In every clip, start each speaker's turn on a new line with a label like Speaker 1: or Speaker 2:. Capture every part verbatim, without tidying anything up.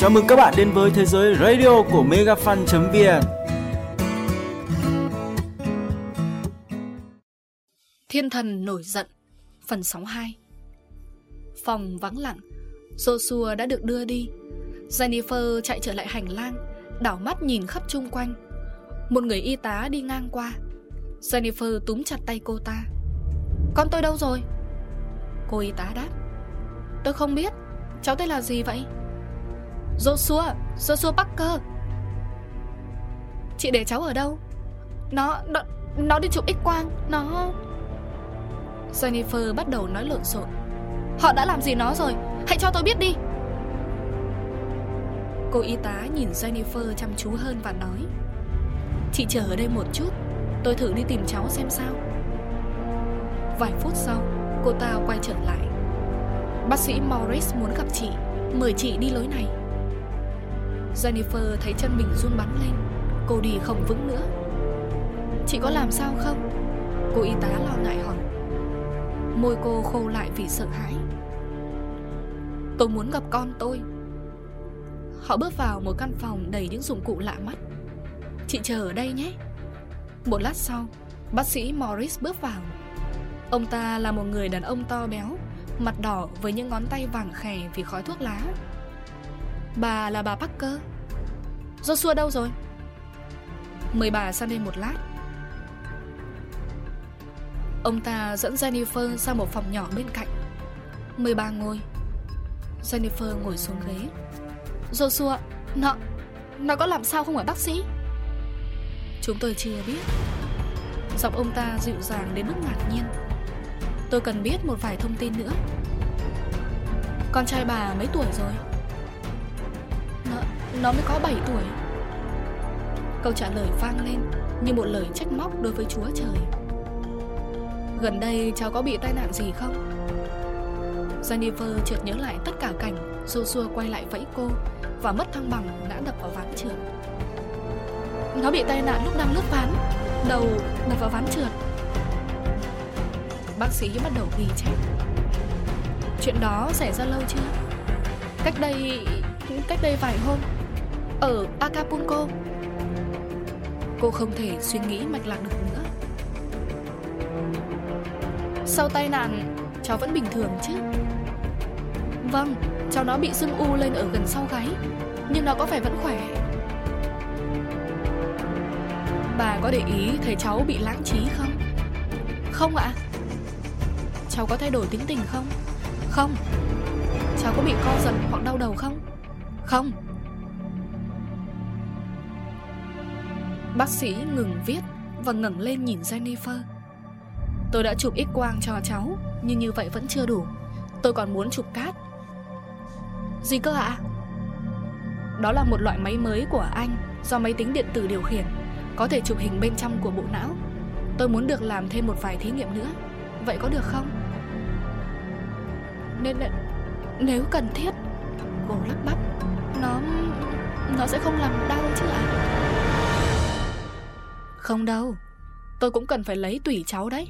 Speaker 1: Chào mừng các bạn đến với thế giới radio của megafan chấm vn.
Speaker 2: Thiên thần nổi giận, phần sáu hai. Phòng vắng lặng, Joshua đã được đưa đi. Jennifer chạy trở lại hành lang, đảo mắt nhìn khắp chung quanh. Một người y tá đi ngang qua. Jennifer túm chặt tay cô ta. Con tôi đâu rồi? Cô y tá đáp. Tôi không biết. Cháu tên là gì vậy? Joshua, Joshua Parker. Chị để cháu ở đâu? Nó, nó, nó đi chụp X-quang. Nó... Jennifer bắt đầu nói lộn xộn. Họ đã làm gì nó rồi? Hãy cho tôi biết đi. Cô y tá nhìn Jennifer chăm chú hơn và nói. Chị chờ ở đây một chút, tôi thử đi tìm cháu xem sao. Vài phút sau, cô ta quay trở lại. Bác sĩ Morris muốn gặp chị, mời chị đi lối này. Jennifer thấy chân mình run bắn lên. Cô đi không vững nữa. Chị có làm sao không? Cô y tá lo ngại hỏi. Môi cô khô lại vì sợ hãi. Tôi muốn gặp con tôi. Họ bước vào một căn phòng đầy những dụng cụ lạ mắt. Chị chờ ở đây nhé. Một lát sau, bác sĩ Morris bước vào. Ông ta là một người đàn ông to béo, mặt đỏ với những ngón tay vàng khè vì khói thuốc lá. Bà là bà Parker. Joshua đâu rồi? Mời bà sang đây một lát. Ông ta dẫn Jennifer sang một phòng nhỏ bên cạnh. Mời bà ngồi. Jennifer ngồi xuống ghế. Joshua, nó Nó có làm sao không hả bác sĩ? Chúng tôi chưa biết. Giọng ông ta dịu dàng đến mức ngạc nhiên. Tôi cần biết một vài thông tin nữa. Con trai bà mấy tuổi rồi? Nó, nó mới có bảy tuổi. Câu trả lời vang lên như một lời trách móc đối với Chúa Trời. Gần đây cháu có bị tai nạn gì không? Jennifer chợt nhớ lại tất cả cảnh Joshua quay lại vẫy cô và mất thăng bằng ngã đập vào ván trượt. Nó bị tai nạn lúc đang lướt ván, đầu đập vào ván trượt. Bác sĩ bắt đầu ghi chép. Chuyện đó xảy ra lâu chưa? Cách đây... Cách đây vài hôm, ở Acapulco. Cô không thể suy nghĩ mạch lạc được nữa. Sau tai nạn, cháu vẫn bình thường chứ? Vâng, cháu nó bị sưng u lên ở gần sau gáy, nhưng nó có vẻ vẫn khỏe. Bà có để ý thấy cháu bị lãng trí không? Không ạ. Cháu có thay đổi tính tình không? Không. Cháu có bị co giật hoặc đau đầu không? Không. Bác sĩ ngừng viết và ngẩng lên nhìn Jennifer. Tôi đã chụp X-quang cho cháu, nhưng như vậy vẫn chưa đủ. Tôi còn muốn chụp cát. Gì cơ ạ? Đó là một loại máy mới của anh, do máy tính điện tử điều khiển, có thể chụp hình bên trong của bộ não. Tôi muốn được làm thêm một vài thí nghiệm nữa. Vậy có được không? Nên nếu cần thiết. Cô lắp bắp. Nó Nó sẽ không làm đau chứ ạ? Không đâu. Tôi cũng cần phải lấy tủy cháu đấy.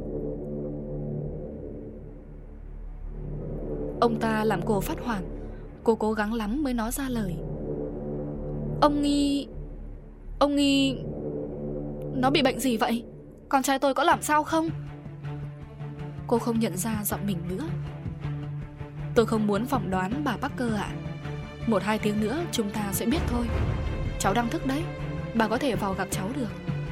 Speaker 2: Ông ta làm cô phát hoảng. Cô cố gắng lắm mới nói ra lời. Ông nghi... Ông nghi... Nó bị bệnh gì vậy? Con trai tôi có làm sao không? Cô không nhận ra giọng mình nữa. Tôi không muốn phỏng đoán bà Parker ạ. Một hai tiếng nữa chúng ta sẽ biết thôi. Cháu đang thức đấy. Bà có thể vào gặp cháu được.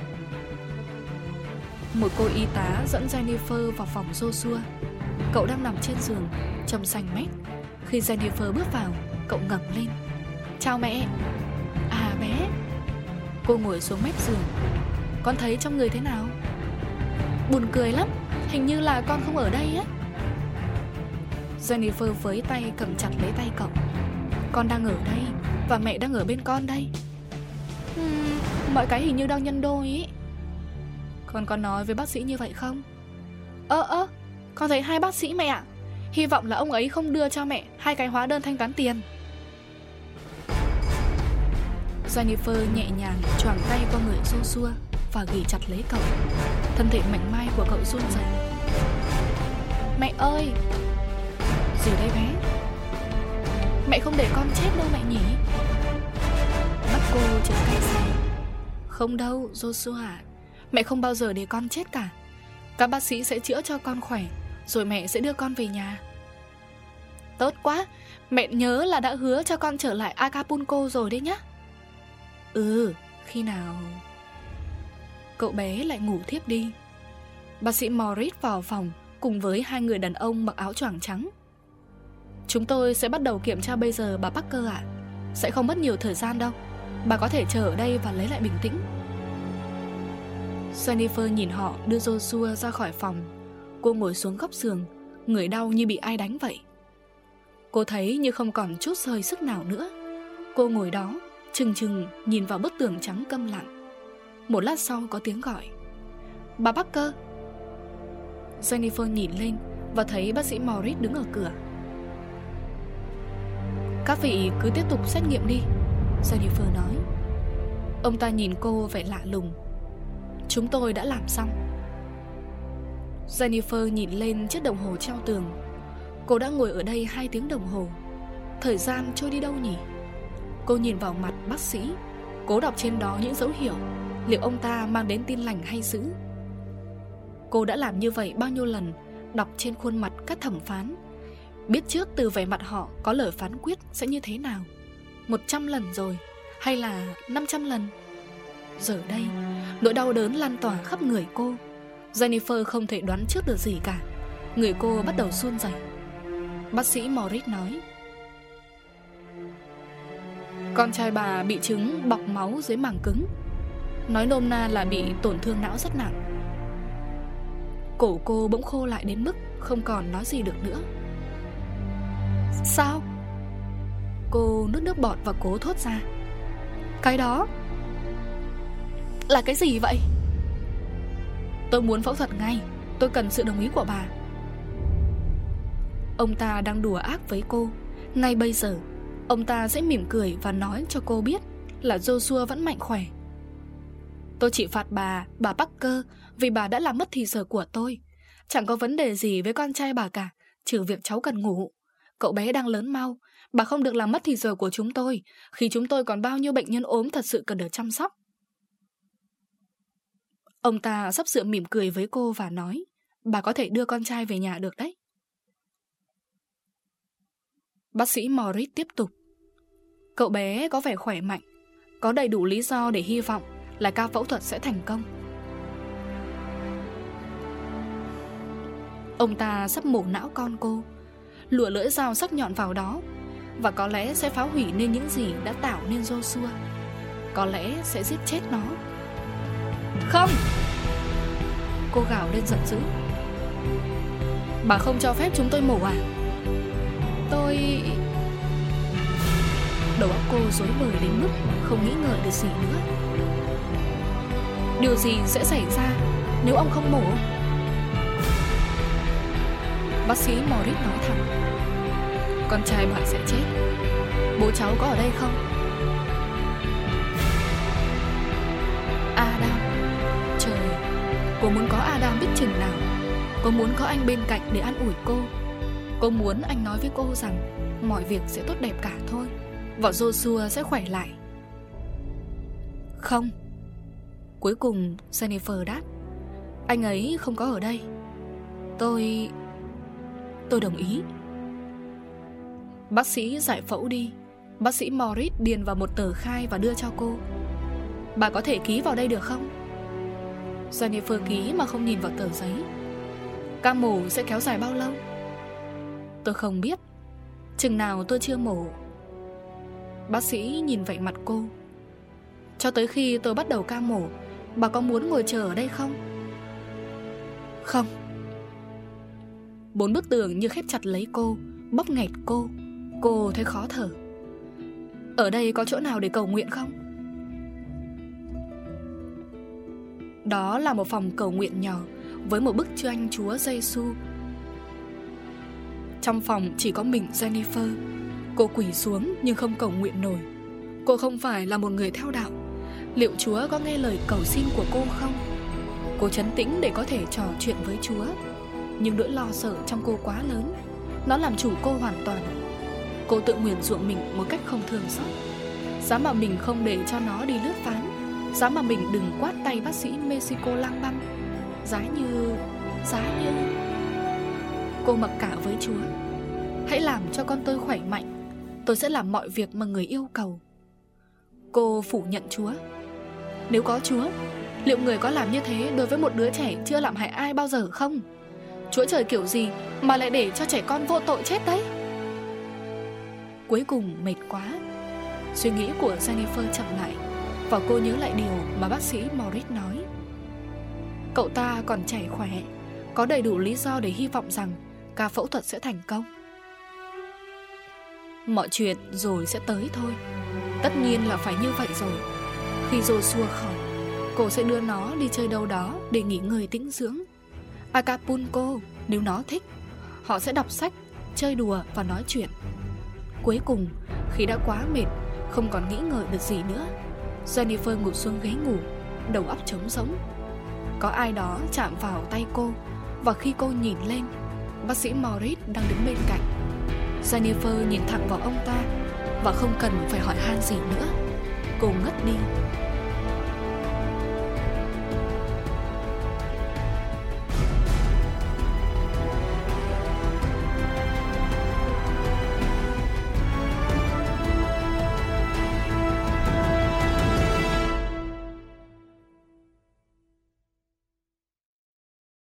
Speaker 2: Một cô y tá dẫn Jennifer vào phòng Joshua. Cậu đang nằm trên giường, trông xanh mét. Khi Jennifer bước vào, cậu ngẩng lên. Chào mẹ. À bé. Cô ngồi xuống mép giường. Con thấy trong người thế nào? Buồn cười lắm. Hình như là con không ở đây á. Jennifer với tay cầm chặt lấy tay cậu. Con đang ở đây và mẹ đang ở bên con đây. uhm, Mọi cái hình như đang nhân đôi ý. Con có nói với bác sĩ như vậy không? Ơ ơ Con thấy hai bác sĩ mẹ ạ. Hy vọng là ông ấy không đưa cho mẹ hai cái hóa đơn thanh toán tiền. Jennifer nhẹ nhàng choàng tay qua người Joshua và ghì chặt lấy cậu. Thân thể mảnh mai của cậu run rẩy. Mẹ ơi! Gì đây bé? Mẹ không để con chết đâu mẹ nhỉ? Bắt cô chở cay xè. Không đâu Joshua à, mẹ không bao giờ để con chết cả. Các bác sĩ sẽ chữa cho con khỏe, rồi mẹ sẽ đưa con về nhà. Tốt quá, mẹ nhớ là đã hứa cho con trở lại Acapulco rồi đấy nhá. Ừ, khi nào? Cậu bé lại ngủ thiếp đi. Bác sĩ Morris vào phòng cùng với hai người đàn ông mặc áo choàng trắng. Chúng tôi sẽ bắt đầu kiểm tra bây giờ bà Parker ạ. Sẽ không mất nhiều thời gian đâu. Bà có thể chờ ở đây và lấy lại bình tĩnh. Jennifer nhìn họ đưa Joshua ra khỏi phòng. Cô ngồi xuống góc giường, người đau như bị ai đánh vậy. Cô thấy như không còn chút hơi sức nào nữa. Cô ngồi đó chừng chừng nhìn vào bức tường trắng câm lặng. Một lát sau có tiếng gọi: Bà Parker. Jennifer nhìn lên và thấy bác sĩ Morris đứng ở cửa. Các vị cứ tiếp tục xét nghiệm đi, Jennifer nói. Ông ta nhìn cô vẻ lạ lùng. Chúng tôi đã làm xong. Jennifer nhìn lên chiếc đồng hồ treo tường. Cô đã ngồi ở đây hai tiếng đồng hồ. Thời gian trôi đi đâu nhỉ? Cô nhìn vào mặt bác sĩ, cố đọc trên đó những dấu hiệu, liệu ông ta mang đến tin lành hay dữ. Cô đã làm như vậy bao nhiêu lần, đọc trên khuôn mặt các thẩm phán, biết trước từ vẻ mặt họ có lời phán quyết sẽ như thế nào. Một trăm lần rồi, hay là năm trăm lần. Giờ đây, nỗi đau đớn lan tỏa khắp người cô. Jennifer không thể đoán trước được gì cả. Người cô bắt đầu run rẩy. Bác sĩ Morris nói: Con trai bà bị chứng bọc máu dưới màng cứng. Nói nôm na là bị tổn thương não rất nặng. Cổ cô bỗng khô lại đến mức không còn nói gì được nữa. Sao? Cô nuốt nước bọt và cố thốt ra: Cái đó là cái gì vậy? Tôi muốn phẫu thuật ngay. Tôi cần sự đồng ý của bà. Ông ta đang đùa ác với cô. Ngay bây giờ ông ta sẽ mỉm cười và nói cho cô biết là Joshua vẫn mạnh khỏe. Tôi chỉ phạt bà, bà Parker, vì bà đã làm mất thì giờ của tôi. Chẳng có vấn đề gì với con trai bà cả, trừ việc cháu cần ngủ. Cậu bé đang lớn mau. Bà không được làm mất thì giờ của chúng tôi, khi chúng tôi còn bao nhiêu bệnh nhân ốm thật sự cần được chăm sóc. Ông ta sắp sửa mỉm cười với cô và nói: Bà có thể đưa con trai về nhà được đấy. Bác sĩ Morris tiếp tục: Cậu bé có vẻ khỏe mạnh, có đầy đủ lý do để hy vọng là ca phẫu thuật sẽ thành công. Ông ta sắp mổ não con cô, lùa lưỡi dao sắc nhọn vào đó, và có lẽ sẽ phá hủy nên những gì đã tạo nên Joshua. Có lẽ sẽ giết chết nó. Không! Cô gào lên giận dữ. Bà không cho phép chúng tôi mổ à? Tôi... Đầu óc cô rối bời đến mức không nghĩ ngợi được gì nữa. Điều gì sẽ xảy ra nếu ông không mổ? Bác sĩ Morris nói thẳng: Con trai bà sẽ chết. Bố cháu có ở đây không? Adam. Trời, cô muốn có Adam biết chừng nào. Cô muốn có anh bên cạnh để an ủi cô. Cô muốn anh nói với cô rằng mọi việc sẽ tốt đẹp cả thôi, và Joshua sẽ khỏe lại. Không. Cuối cùng Jennifer đáp: Anh ấy không có ở đây. Tôi... Tôi đồng ý. Bác sĩ giải phẫu đi. Bác sĩ Morris điền vào một tờ khai và đưa cho cô. Bà có thể ký vào đây được không? Jennifer ký mà không nhìn vào tờ giấy. Ca mổ sẽ kéo dài bao lâu? Tôi không biết. Chừng nào tôi chưa mổ. Bác sĩ nhìn vậy mặt cô. Cho tới khi tôi bắt đầu ca mổ, bà có muốn ngồi chờ ở đây không? Không. Bốn bức tường như khép chặt lấy cô, bóp nghẹt cô. Cô thấy khó thở. Ở đây có chỗ nào để cầu nguyện không? Đó là một phòng cầu nguyện nhỏ với một bức tranh Chúa Giêsu. Trong phòng chỉ có mình Jennifer. Cô quỳ xuống nhưng không cầu nguyện nổi. Cô không phải là một người theo đạo. Liệu Chúa có nghe lời cầu xin của cô không? Cô trấn tĩnh để có thể trò chuyện với Chúa, nhưng nỗi lo sợ trong cô quá lớn. Nó làm chủ cô hoàn toàn. Cô tự nguyền rủa mình một cách không thương xót. Giá mà mình không để cho nó đi lướt ván, giá mà mình đừng quát tay bác sĩ Mexico lang băm, giá như... giá như... Cô mặc cả với Chúa. Hãy làm cho con tôi khỏe mạnh, tôi sẽ làm mọi việc mà người yêu cầu. Cô phủ nhận Chúa. Nếu có Chúa, liệu người có làm như thế đối với một đứa trẻ chưa làm hại ai bao giờ không? Chúa trời kiểu gì mà lại để cho trẻ con vô tội chết đấy? Cuối cùng mệt quá, suy nghĩ của Jennifer chậm lại, và cô nhớ lại điều mà bác sĩ Morris nói. Cậu ta còn trẻ khỏe, có đầy đủ lý do để hy vọng rằng ca phẫu thuật sẽ thành công. Mọi chuyện rồi sẽ tới thôi. Tất nhiên là phải như vậy rồi. Khi Joshua khỏi, cô sẽ đưa nó đi chơi đâu đó để nghỉ ngơi tĩnh dưỡng. Acapulco nếu nó thích. Họ sẽ đọc sách, chơi đùa và nói chuyện. Cuối cùng, khi đã quá mệt, không còn nghĩ ngợi được gì nữa, Jennifer ngồi xuống ghế ngủ, đầu óc trống rỗng. Có ai đó chạm vào tay cô, và khi cô nhìn lên, bác sĩ Morris đang đứng bên cạnh. Jennifer nhìn thẳng vào ông ta và không cần phải hỏi han gì nữa. Cô ngất đi.